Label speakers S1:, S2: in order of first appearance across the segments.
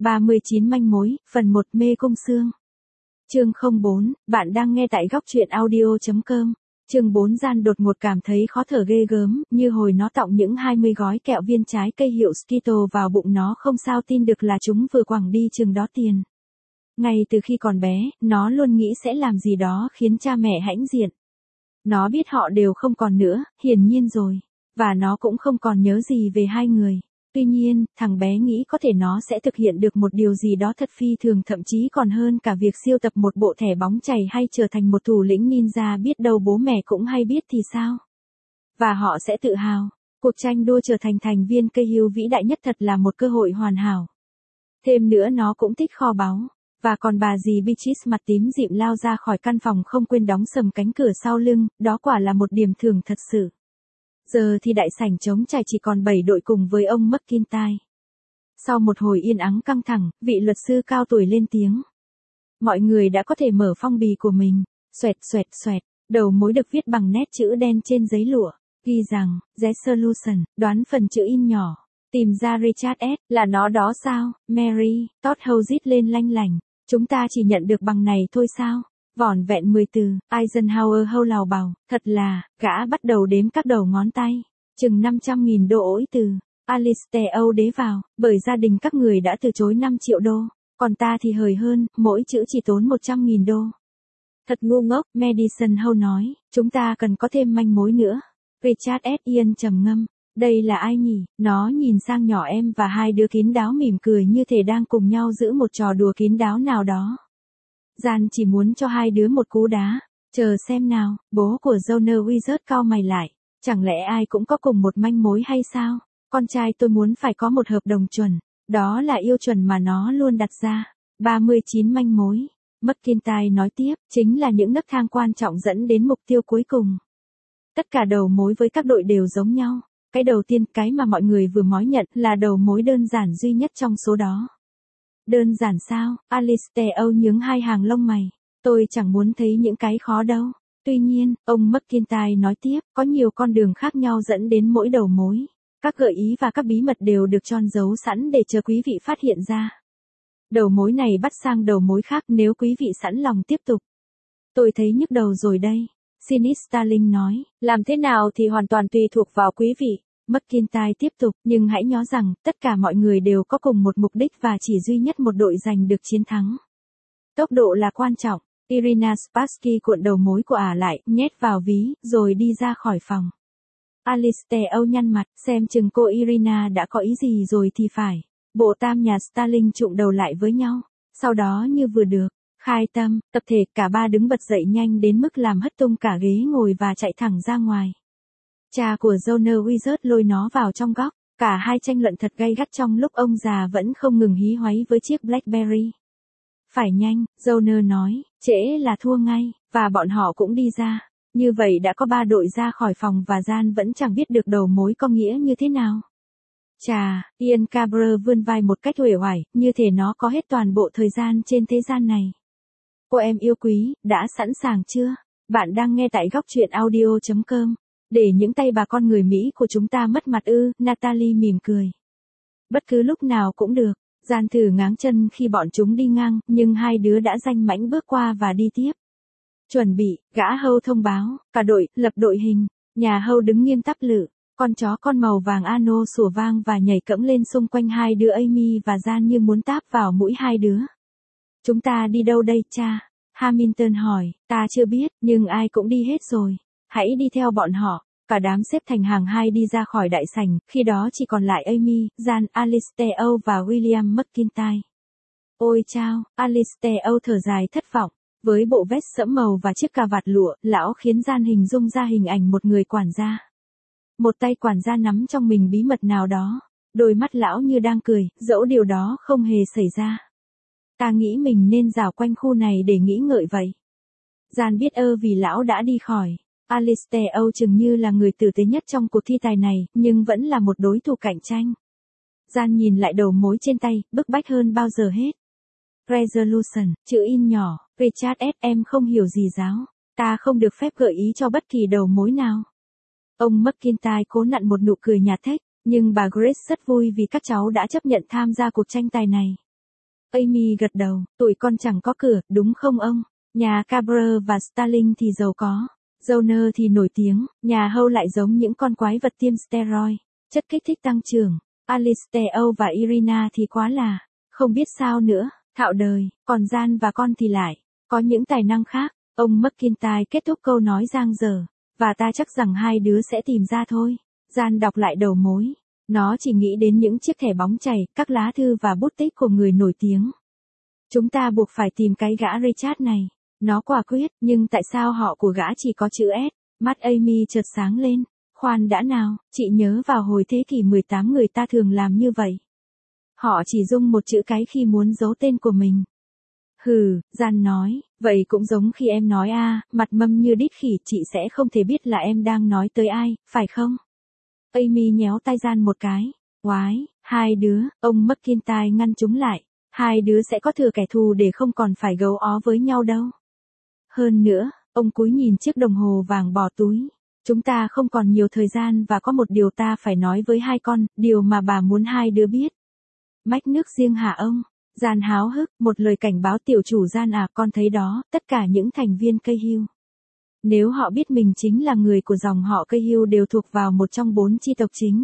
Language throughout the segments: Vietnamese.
S1: 39 manh mối, phần 1 mê cung xương. Chương 04, bạn đang nghe tại góc truyện audio.com. Chương 4 Gian đột ngột cảm thấy khó thở ghê gớm, như hồi nó tọng những 20 gói kẹo viên trái cây hiệu Skittles vào bụng nó không sao tin được là chúng vừa quẳng đi chừng đó tiền. Ngay từ khi còn bé, nó luôn nghĩ sẽ làm gì đó khiến cha mẹ hãnh diện. Nó biết họ đều không còn nữa, hiển nhiên rồi. Và nó cũng không còn nhớ gì về hai người. Tuy nhiên, thằng bé nghĩ có thể nó sẽ thực hiện được một điều gì đó thật phi thường, thậm chí còn hơn cả việc siêu tập một bộ thẻ bóng chày hay trở thành một thủ lĩnh ninja, biết đâu bố mẹ cũng hay biết thì sao. Và họ sẽ tự hào. Cuộc tranh đua trở thành thành viên cây hưu vĩ đại nhất thật là một cơ hội hoàn hảo. Thêm nữa nó cũng thích kho báu. Và còn bà dì Beatrice mặt tím dịm lao ra khỏi căn phòng không quên đóng sầm cánh cửa sau lưng, đó quả là một điểm thưởng thật sự. Giờ thì đại sảnh trống trải chỉ còn 7 đội cùng với ông McIntyre. Sau một hồi yên ắng căng thẳng, vị luật sư cao tuổi lên tiếng. Mọi người đã có thể mở phong bì của mình. Xoẹt xoẹt xoẹt, đầu mối được viết bằng nét chữ đen trên giấy lụa, ghi rằng, The Solution, đoán phần chữ in nhỏ. Tìm ra Richard S. là nó đó sao, Mary, Todd Howe rít lên lanh lành. Chúng ta chỉ nhận được bằng này thôi sao? Vỏn vẹn 10 từ, Eisenhower hâu lào bào, thật là, gã bắt đầu đếm các đầu ngón tay. Chừng 500.000 đô ối từ. Alistair Âu đế vào, bởi gia đình các người đã từ chối 5 triệu đô. Còn ta thì hời hơn, mỗi chữ chỉ tốn 100.000 đô. Thật ngu ngốc, Madison Howe nói, chúng ta cần có thêm manh mối nữa. Richard S. Ian trầm ngâm. Đây là ai nhỉ? Nó nhìn sang nhỏ em và hai đứa kín đáo mỉm cười như thể đang cùng nhau giữ một trò đùa kín đáo nào đó. Gian chỉ muốn cho hai đứa một cú đá. Chờ xem nào, bố của Joner Wizard cau mày lại. Chẳng lẽ ai cũng có cùng một manh mối hay sao? Con trai tôi muốn phải có một hợp đồng chuẩn. Đó là yêu chuẩn mà nó luôn đặt ra. 39 manh mối. McIntyre nói tiếp, chính là những nấc thang quan trọng dẫn đến mục tiêu cuối cùng. Tất cả đầu mối với các đội đều giống nhau. Cái đầu tiên, cái mà mọi người vừa mới nhận, là đầu mối đơn giản duy nhất trong số đó. Đơn giản sao? Alistair Âu nhướng hai hàng lông mày. Tôi chẳng muốn thấy những cái khó đâu. Tuy nhiên, ông McIntyre nói tiếp, có nhiều con đường khác nhau dẫn đến mỗi đầu mối. Các gợi ý và các bí mật đều được tròn giấu sẵn để chờ quý vị phát hiện ra. Đầu mối này bắt sang đầu mối khác nếu quý vị sẵn lòng tiếp tục. Tôi thấy nhức đầu rồi đây. Sinis Starling nói, làm thế nào thì hoàn toàn tùy thuộc vào quý vị. McIntyre tiếp tục, nhưng hãy nhớ rằng, tất cả mọi người đều có cùng một mục đích và chỉ duy nhất một đội giành được chiến thắng. Tốc độ là quan trọng. Irina Spassky cuộn đầu mối của ả lại, nhét vào ví, rồi đi ra khỏi phòng. Alistair Âu nhăn mặt, xem chừng cô Irina đã có ý gì rồi thì phải. Bộ tam nhà Starling trụm đầu lại với nhau. Sau đó như vừa được. Khai tâm, tập thể, cả ba đứng bật dậy nhanh đến mức làm hất tung cả ghế ngồi và chạy thẳng ra ngoài. Cha của Joner Wizard lôi nó vào trong góc, cả hai tranh luận thật gay gắt trong lúc ông già vẫn không ngừng hí hoáy với chiếc Blackberry. Phải nhanh, Joner nói, trễ là thua ngay, và bọn họ cũng đi ra. Như vậy đã có 3 đội ra khỏi phòng và Gian vẫn chẳng biết được đầu mối có nghĩa như thế nào. Chà, Ian Cabrer vươn vai một cách uể oải, như thể nó có hết toàn bộ thời gian trên thế gian này. Cô em yêu quý, đã sẵn sàng chưa? Bạn đang nghe tại góc truyện audio.com. Để những tay bà con người Mỹ của chúng ta mất mặt ư? Natalie mỉm cười. Bất cứ lúc nào cũng được. Gian thử ngáng chân khi bọn chúng đi ngang, nhưng hai đứa đã danh mãnh bước qua và đi tiếp. Chuẩn bị, gã Hâu thông báo, cả đội, lập đội hình. Nhà Hâu đứng nghiêm tắp lự. Con chó con màu vàng Ano sủa vang và nhảy cẫng lên xung quanh hai đứa Amy và Gian như muốn táp vào mũi hai đứa. Chúng ta đi đâu đây cha? Hamilton hỏi, ta chưa biết, nhưng ai cũng đi hết rồi. Hãy đi theo bọn họ. Cả đám xếp thành hàng hai đi ra khỏi đại sảnh, khi đó chỉ còn lại Amy, Gian, Alistair Âu và William McIntyre. Ôi chao, Alistair Âu thở dài thất vọng. Với bộ vest sẫm màu và chiếc cà vạt lụa, lão khiến Gian hình dung ra hình ảnh một người quản gia. Một tay quản gia nắm trong mình bí mật nào đó. Đôi mắt lão như đang cười, dẫu điều đó không hề xảy ra. Ta nghĩ mình nên dạo quanh khu này để nghĩ ngợi vậy. Gian biết vì lão đã đi khỏi. Alistair Âu chừng như là người tử tế nhất trong cuộc thi tài này, nhưng vẫn là một đối thủ cạnh tranh. Gian nhìn lại đầu mối trên tay, bức bách hơn bao giờ hết. Resolution, chữ in nhỏ, Richard S. Em không hiểu gì giáo. Ta không được phép gợi ý cho bất kỳ đầu mối nào. Ông McIntyre cố nặn một nụ cười nhạt thách, nhưng bà Grace rất vui vì các cháu đã chấp nhận tham gia cuộc tranh tài này. Amy gật đầu, tụi con chẳng có cửa, đúng không ông? Nhà Cabrer và Starling thì giàu có. Joner thì nổi tiếng, nhà Hâu lại giống những con quái vật tiêm steroid, chất kích thích tăng trưởng. Alistair và Irina thì quá là, không biết sao nữa, thạo đời, còn Jan và con thì lại, có những tài năng khác. Ông McIntyre kết thúc câu nói giang dở, và ta chắc rằng hai đứa sẽ tìm ra thôi. Jan đọc lại đầu mối. Nó chỉ nghĩ đến những chiếc thẻ bóng chày, các lá thư và bút tích của người nổi tiếng. Chúng ta buộc phải tìm cái gã Richard này. Nó quả quyết, nhưng tại sao họ của gã chỉ có chữ S? Mắt Amy chợt sáng lên. Khoan đã nào, chị nhớ vào hồi thế kỷ 18 người ta thường làm như vậy. Họ chỉ dùng một chữ cái khi muốn giấu tên của mình. Hừ, Jan nói, vậy cũng giống khi em nói mặt mâm như đít khỉ, chị sẽ không thể biết là em đang nói tới ai, phải không? Amy nhéo tay Jan một cái. Oái, hai đứa, ông McIntyre ngăn chúng lại. Hai đứa sẽ có thừa kẻ thù để không còn phải gấu ó với nhau đâu. Hơn nữa, ông cúi nhìn chiếc đồng hồ vàng bỏ túi. Chúng ta không còn nhiều thời gian và có một điều ta phải nói với hai con, điều mà bà muốn hai đứa biết. Mách nước riêng hả ông? Jan háo hức, một lời cảnh báo tiểu chủ Jan con thấy đó, tất cả những thành viên cây hưu. Nếu họ biết mình chính là người của dòng họ cây hưu đều thuộc vào một trong 4 chi tộc chính.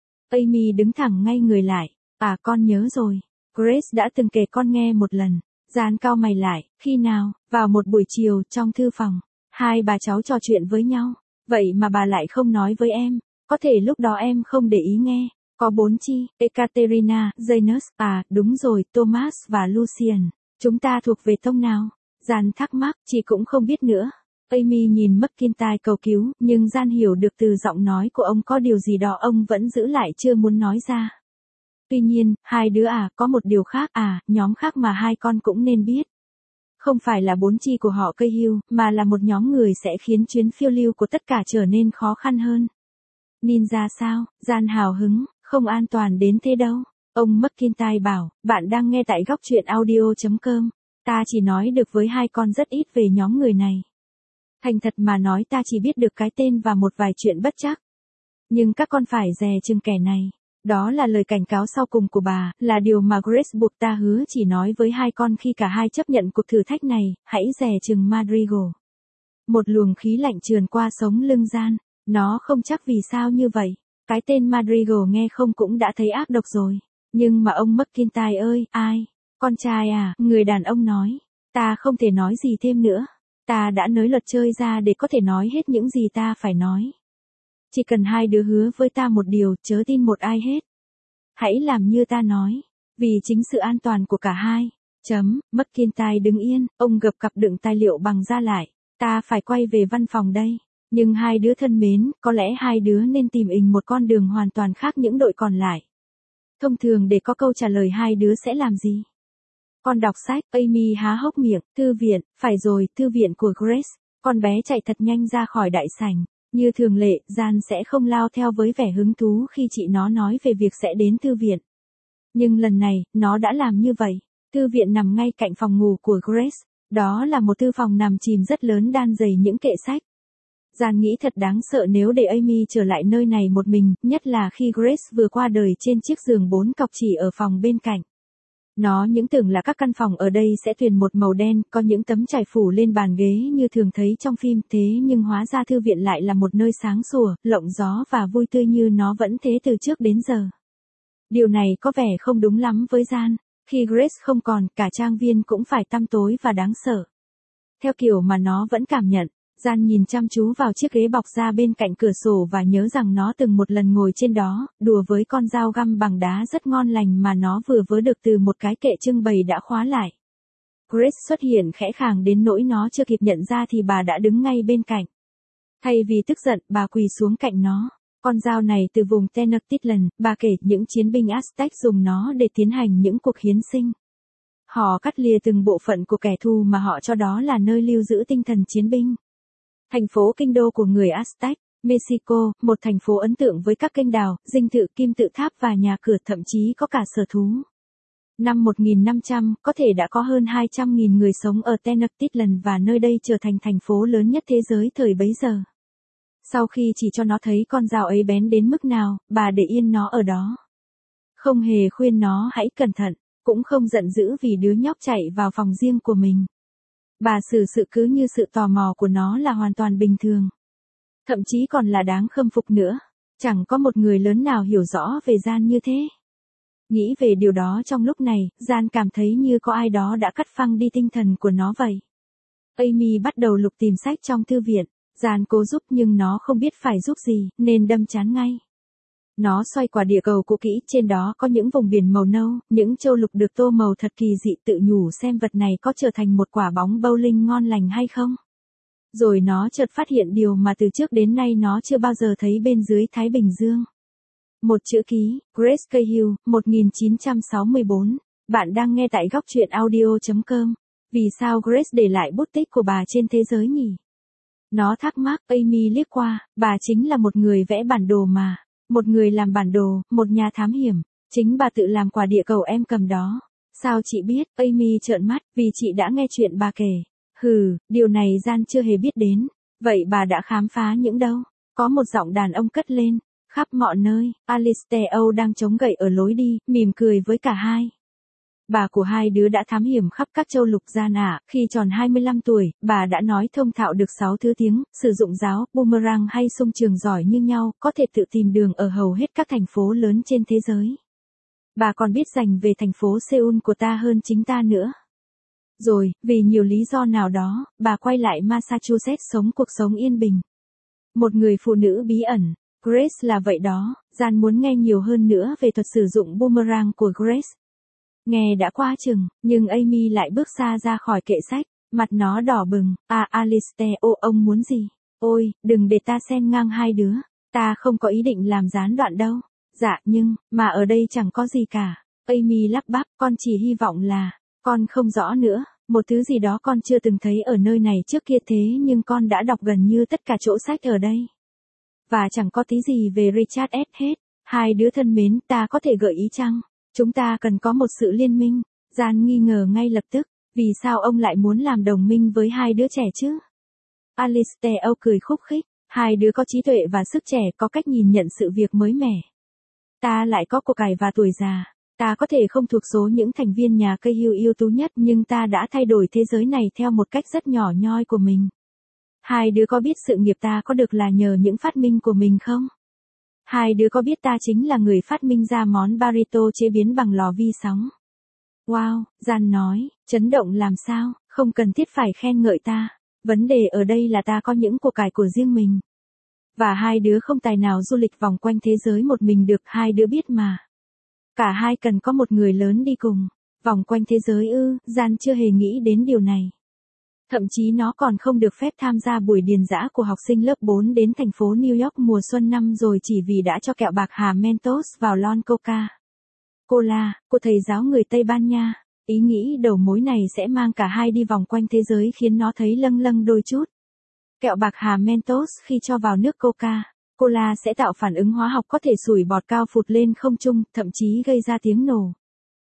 S1: Amy đứng thẳng ngay người lại. Con nhớ rồi. Grace đã từng kể con nghe một lần. Jan cau mày lại, khi nào? Vào một buổi chiều trong thư phòng. Hai bà cháu trò chuyện với nhau. Vậy mà bà lại không nói với em. Có thể lúc đó em không để ý nghe. Có 4 chi, Ekaterina, Janus, đúng rồi, Thomas và Lucian. Chúng ta thuộc về tông nào? Jan thắc mắc, chị cũng không biết nữa. Amy nhìn McIntyre cầu cứu, nhưng Jan hiểu được từ giọng nói của ông có điều gì đó ông vẫn giữ lại chưa muốn nói ra. Tuy nhiên, hai đứa có một điều khác nhóm khác mà hai con cũng nên biết. Không phải là 4 chi của họ cây hưu, mà là một nhóm người sẽ khiến chuyến phiêu lưu của tất cả trở nên khó khăn hơn. Ninja sao? Jan hào hứng, không an toàn đến thế đâu. Ông McIntyre bảo, bạn đang nghe tại góc truyện audio.com. Ta chỉ nói được với hai con rất ít về nhóm người này. Thành thật mà nói ta chỉ biết được cái tên và một vài chuyện bất trắc. Nhưng các con phải dè chừng kẻ này. Đó là lời cảnh cáo sau cùng của bà, là điều mà Grace buộc ta hứa chỉ nói với hai con khi cả hai chấp nhận cuộc thử thách này, hãy dè chừng Madrigal. Một luồng khí lạnh trườn qua sống lưng Jan, nó không chắc vì sao như vậy. Cái tên Madrigal nghe không cũng đã thấy ác độc rồi. Nhưng mà ông McIntyre ơi, ai? Con trai người đàn ông nói. Ta không thể nói gì thêm nữa. Ta đã nới luật chơi ra để có thể nói hết những gì ta phải nói. Chỉ cần hai đứa hứa với ta một điều, chớ tin một ai hết. Hãy làm như ta nói. Vì chính sự an toàn của cả hai. McIntyre đứng yên, ông gập cặp đựng tài liệu bằng da lại. Ta phải quay về văn phòng đây. Nhưng hai đứa thân mến, có lẽ hai đứa nên tìm một con đường hoàn toàn khác những đội còn lại. Thông thường để có câu trả lời hai đứa sẽ làm gì? Con đọc sách, Amy há hốc miệng, thư viện, phải rồi, thư viện của Grace. Con bé chạy thật nhanh ra khỏi đại sảnh. Như thường lệ, Jan sẽ không lao theo với vẻ hứng thú khi chị nó nói về việc sẽ đến thư viện. Nhưng lần này, nó đã làm như vậy. Thư viện nằm ngay cạnh phòng ngủ của Grace. Đó là một thư phòng nằm chìm rất lớn đan dày những kệ sách. Jan nghĩ thật đáng sợ nếu để Amy trở lại nơi này một mình, nhất là khi Grace vừa qua đời trên chiếc giường 4 cọc chỉ ở phòng bên cạnh. Nó những tưởng là các căn phòng ở đây sẽ tuyền một màu đen, có những tấm trải phủ lên bàn ghế như thường thấy trong phim, thế nhưng hóa ra thư viện lại là một nơi sáng sủa, lộng gió và vui tươi như nó vẫn thế từ trước đến giờ. Điều này có vẻ không đúng lắm với Jan. Khi Grace không còn, cả trang viên cũng phải tăm tối và đáng sợ. Theo kiểu mà nó vẫn cảm nhận. Jan nhìn chăm chú vào chiếc ghế bọc da bên cạnh cửa sổ và nhớ rằng nó từng một lần ngồi trên đó, đùa với con dao găm bằng đá rất ngon lành mà nó vừa vớ được từ một cái kệ trưng bày đã khóa lại. Grace xuất hiện khẽ khàng đến nỗi nó chưa kịp nhận ra thì bà đã đứng ngay bên cạnh. Thay vì tức giận, bà quỳ xuống cạnh nó. Con dao này từ vùng Tenochtitlan, bà kể, những chiến binh Aztec dùng nó để tiến hành những cuộc hiến sinh. Họ cắt lìa từng bộ phận của kẻ thù mà họ cho đó là nơi lưu giữ tinh thần chiến binh. Thành phố kinh đô của người Aztec, Mexico, một thành phố ấn tượng với các kênh đào, dinh thự, kim tự tháp và nhà cửa, thậm chí có cả sở thú. Năm 1500, có thể đã có hơn 200.000 người sống ở Tenochtitlan và nơi đây trở thành thành phố lớn nhất thế giới thời bấy giờ. Sau khi chỉ cho nó thấy con dao ấy bén đến mức nào, bà để yên nó ở đó. Không hề khuyên nó hãy cẩn thận. cũng không giận dữ vì đứa nhóc chạy vào phòng riêng của mình. Bà xử sự cứ như sự tò mò của nó là hoàn toàn bình thường. Thậm chí còn là đáng khâm phục nữa. Chẳng có một người lớn nào hiểu rõ về Gian như thế. Nghĩ về điều đó trong lúc này, Gian cảm thấy như có ai đó đã cắt phăng đi tinh thần của nó vậy. Amy bắt đầu lục tìm sách trong thư viện. Gian cố giúp nhưng nó không biết phải giúp gì, nên đâm chán ngay. Nó xoay quả địa cầu cũ kỹ, trên đó có những vùng biển màu nâu, những châu lục được tô màu thật kỳ dị, tự nhủ xem vật này có trở thành một quả bóng bowling ngon lành hay không. Rồi nó chợt phát hiện điều mà từ trước đến nay nó chưa bao giờ thấy bên dưới Thái Bình Dương. Một chữ ký, Grace Cahill, 1964. Bạn đang nghe tại góc truyện audio.com. Vì sao Grace để lại bút tích của bà trên thế giới nhỉ? Nó thắc mắc. Amy liếc qua, bà chính là một người vẽ bản đồ mà. Một người làm bản đồ, một nhà thám hiểm. Chính bà tự làm quả địa cầu em cầm đó. Sao chị biết? Amy trợn mắt, vì chị đã nghe chuyện bà kể. Điều này Gian chưa hề biết đến. Vậy bà đã khám phá những đâu? Có một giọng đàn ông cất lên. Khắp mọi nơi, Alistair đang chống gậy ở lối đi, mỉm cười với cả hai. Bà của hai đứa đã thám hiểm khắp các châu lục Gian ạ. Khi tròn 25 tuổi, bà đã nói thông thạo được 6 thứ tiếng, sử dụng giáo, boomerang hay xung trường giỏi như nhau, có thể tự tìm đường ở hầu hết các thành phố lớn trên thế giới. Bà còn biết dành về thành phố Seoul của ta hơn chính ta nữa. Rồi, vì nhiều lý do nào đó, bà quay lại Massachusetts sống cuộc sống yên bình. Một người phụ nữ bí ẩn. Grace là vậy đó. Gian muốn nghe nhiều hơn nữa về thuật sử dụng boomerang của Grace. Nghe đã quá chừng, nhưng Amy lại bước xa ra khỏi kệ sách, mặt nó đỏ bừng. Alistair, ông muốn gì? Ôi, đừng để ta xen ngang hai đứa. Ta không có ý định làm gián đoạn đâu. Dạ, nhưng, mà ở đây chẳng có gì cả. Amy lắp bắp, con chỉ hy vọng là, con không rõ nữa, một thứ gì đó con chưa từng thấy ở nơi này trước kia thế nhưng con đã đọc gần như tất cả chỗ sách ở đây. Và chẳng có tí gì về Richard S. hết. Hai đứa thân mến, ta có thể gợi ý chăng? Chúng ta cần có một sự liên minh. Gian nghi ngờ ngay lập tức. Vì sao ông lại muốn làm đồng minh với hai đứa trẻ chứ? Alistair cười khúc khích. Hai đứa có trí tuệ và sức trẻ, có cách nhìn nhận sự việc mới mẻ. Ta lại có của cải và tuổi già. Ta có thể không thuộc số những thành viên nhà Cahill ưu tú nhất nhưng ta đã thay đổi thế giới này theo một cách rất nhỏ nhoi của mình. Hai đứa có biết sự nghiệp ta có được là nhờ những phát minh của mình không? Hai đứa có biết ta chính là người phát minh ra món burrito chế biến bằng lò vi sóng? Wow, Gian nói, chấn động làm sao, không cần thiết phải khen ngợi ta. Vấn đề ở đây là ta có những của cải của riêng mình. Và hai đứa không tài nào du lịch vòng quanh thế giới một mình được, hai đứa biết mà. Cả hai cần có một người lớn đi cùng. Vòng quanh thế giới ư? Gian chưa hề nghĩ đến điều này. Thậm chí nó còn không được phép tham gia buổi điền dã của học sinh lớp 4 đến thành phố New York mùa xuân năm rồi chỉ vì đã cho kẹo bạc hà Mentos vào lon Coca-Cola của thầy giáo người Tây Ban Nha. Ý nghĩ đầu mối này sẽ mang cả hai đi vòng quanh thế giới khiến nó thấy lâng lâng đôi chút. Kẹo bạc hà Mentos khi cho vào nước Coca-Cola sẽ tạo phản ứng hóa học có thể sủi bọt cao phụt lên không trung, thậm chí gây ra tiếng nổ.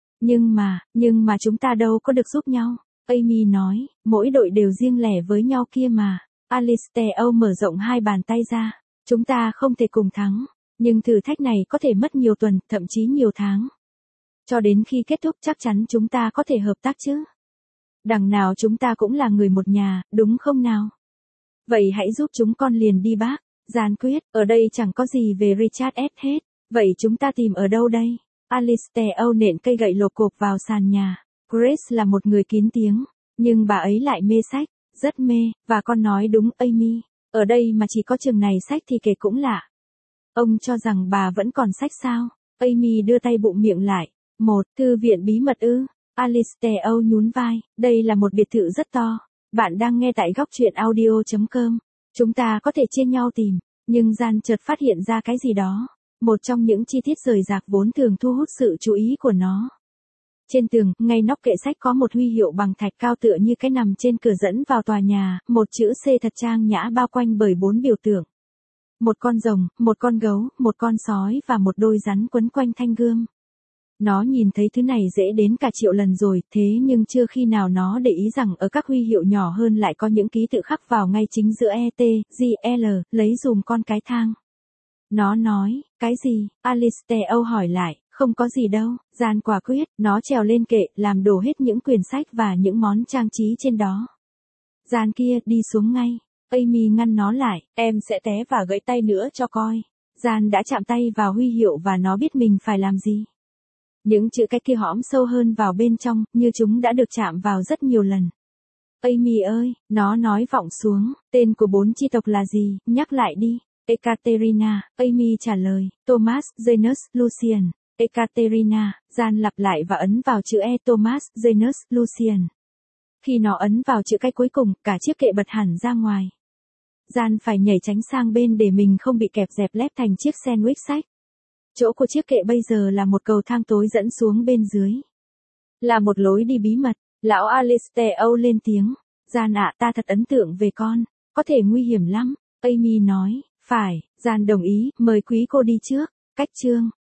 S1: Nhưng mà chúng ta đâu có được giúp nhau. Amy nói, mỗi đội đều riêng lẻ với nhau kia mà. Alistair mở rộng hai bàn tay ra. Chúng ta không thể cùng thắng. Nhưng thử thách này có thể mất nhiều tuần, thậm chí nhiều tháng. Cho đến khi kết thúc chắc chắn chúng ta có thể hợp tác chứ. Đằng nào chúng ta cũng là người một nhà, đúng không nào? Vậy hãy giúp chúng con liền đi bác. Gian quyết, ở đây chẳng có gì về Richard S. hết. Vậy chúng ta tìm ở đâu đây? Alistair nện cây gậy lộp cộp vào sàn nhà. Grace là một người kín tiếng, nhưng bà ấy lại mê sách, rất mê, và con nói đúng Amy, ở đây mà chỉ có chừng này sách thì kể cũng lạ. Ông cho rằng bà vẫn còn sách sao? Amy đưa tay bụng miệng lại. Thư viện bí mật ư? Alistair nhún vai, đây là một biệt thự rất to. Bạn đang nghe tại góc truyện audio.com. Chúng ta có thể chia nhau tìm, nhưng Gian chợt phát hiện ra cái gì đó. Một trong những chi tiết rời rạc vốn thường thu hút sự chú ý của nó. Trên tường, ngay nóc kệ sách có một huy hiệu bằng thạch cao tựa như cái nằm trên cửa dẫn vào tòa nhà, một chữ C thật trang nhã bao quanh bởi 4 biểu tượng. Một con rồng, một con gấu, một con sói và một đôi rắn quấn quanh thanh gươm. Nó nhìn thấy thứ này dễ đến cả triệu lần rồi, thế nhưng chưa khi nào nó để ý rằng ở các huy hiệu nhỏ hơn lại có những ký tự khắc vào ngay chính giữa E, T, G, L, lấy dùm con cái thang. Nó nói, cái gì? Alistair hỏi lại, Không có gì đâu, Gian quả quyết, nó trèo lên kệ, làm đổ hết những quyển sách và những món trang trí trên đó. Gian kia, đi xuống ngay. Amy ngăn nó lại, em sẽ té và gãy tay nữa cho coi. Gian đã chạm tay vào huy hiệu và nó biết mình phải làm gì. Những chữ cái kia hõm sâu hơn vào bên trong, như chúng đã được chạm vào rất nhiều lần. Amy ơi, nó nói vọng xuống, tên của 4 chi tộc là gì, nhắc lại đi. Ekaterina, Amy trả lời, Thomas, Janus, Lucian. Ekaterina, Gian lặp lại và ấn vào chữ E. Thomas, Janus, Lucian. Khi nó ấn vào chữ cái cuối cùng, cả chiếc kệ bật hẳn ra ngoài. Gian phải nhảy tránh sang bên để mình không bị kẹp dẹp lép thành chiếc sandwich sách. Chỗ của chiếc kệ bây giờ là một cầu thang tối dẫn xuống bên dưới. Là một lối đi bí mật, lão Alistair âu lên tiếng. Gian ạ, ta thật ấn tượng về con, có thể nguy hiểm lắm. Amy nói, phải, Gian đồng ý, mời quý cô đi trước. Cách chương